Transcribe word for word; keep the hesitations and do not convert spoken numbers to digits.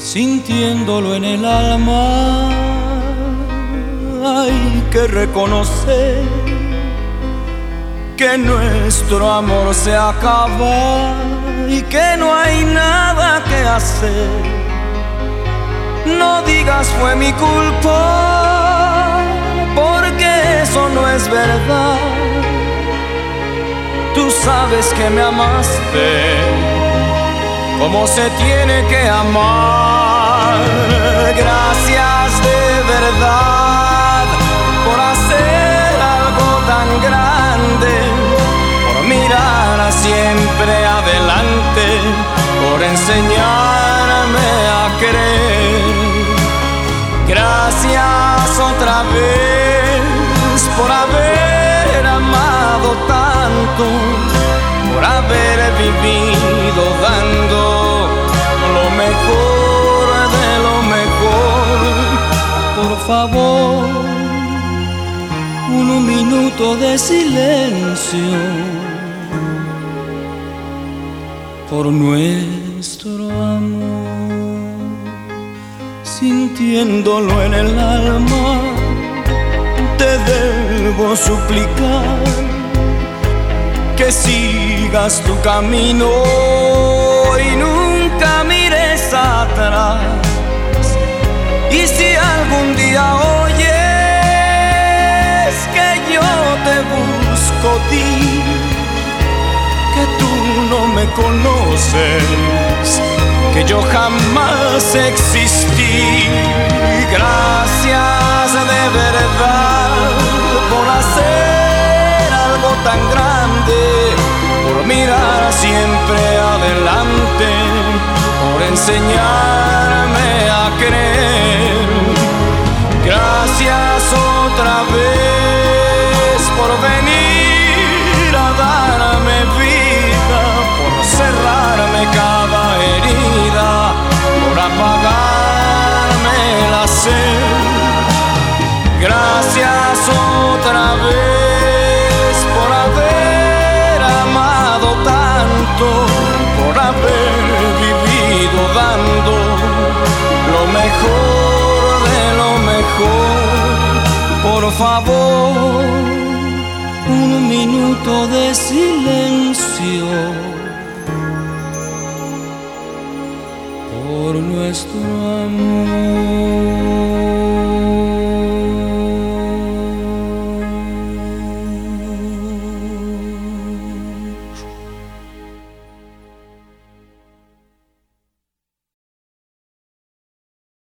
sintiéndolo en el alma. Hay que reconocer que nuestro amor se acaba y que no hay nada que hacer. No digas fue mi culpa, porque eso no es verdad. Tú sabes que me amaste como se tiene que amar. Gracias de verdad por hacer algo tan grande, por mirar siempre adelante, por enseñarme a creer. Gracias otra vez por haber amado tanto, por haber vivido dando lo mejor de lo mejor. Por favor, un minuto de silencio por nuestro amor. Sintiéndolo en el alma, te debo suplicar que sigas tu camino y nunca mires atrás. Y si algún día oyes que yo te busco, di que tú no me conoces, que yo jamás existí. Gracias de verdad por hacer algo tan grande, por mirar siempre adelante, por enseñarme a creer. Gracias otra vez por venir a darme vida, por cerrarme cada herida, por apagarme la sed. Gracias otra vez por haber amado tanto, por haber vivido dando lo mejor de lo mejor. Por favor, un minuto de silencio por nuestro amor.